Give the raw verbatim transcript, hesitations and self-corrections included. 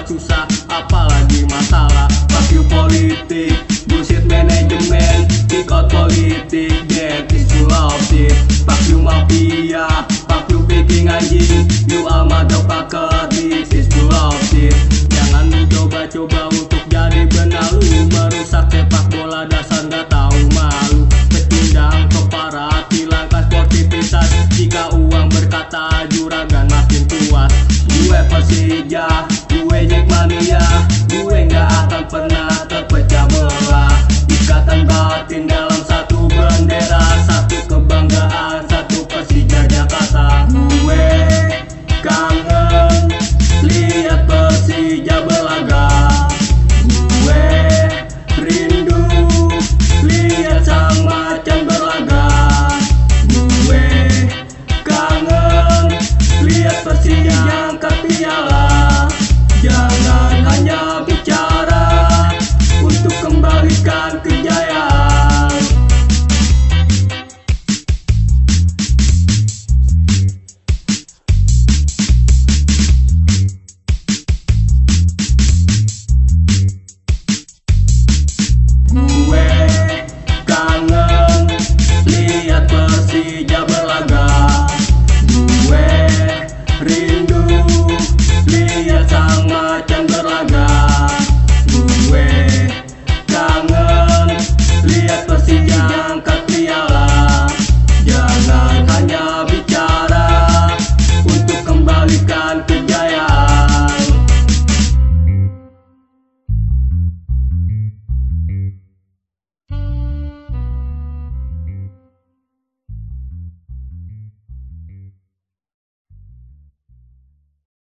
buat susah, apalagi masalah. Fuck you politik, bullshit manajemen, kick out politik, that is full of shit. Fuck you mafia, fuck you picking anjing, you a motherfucker, this is full of shit. Jangan lu coba-coba untuk jadi benalu, merusak sepak bola dasar gak tahu malu. Pecundang keparat, hilangkan sportivitas, jika uang berkata jurang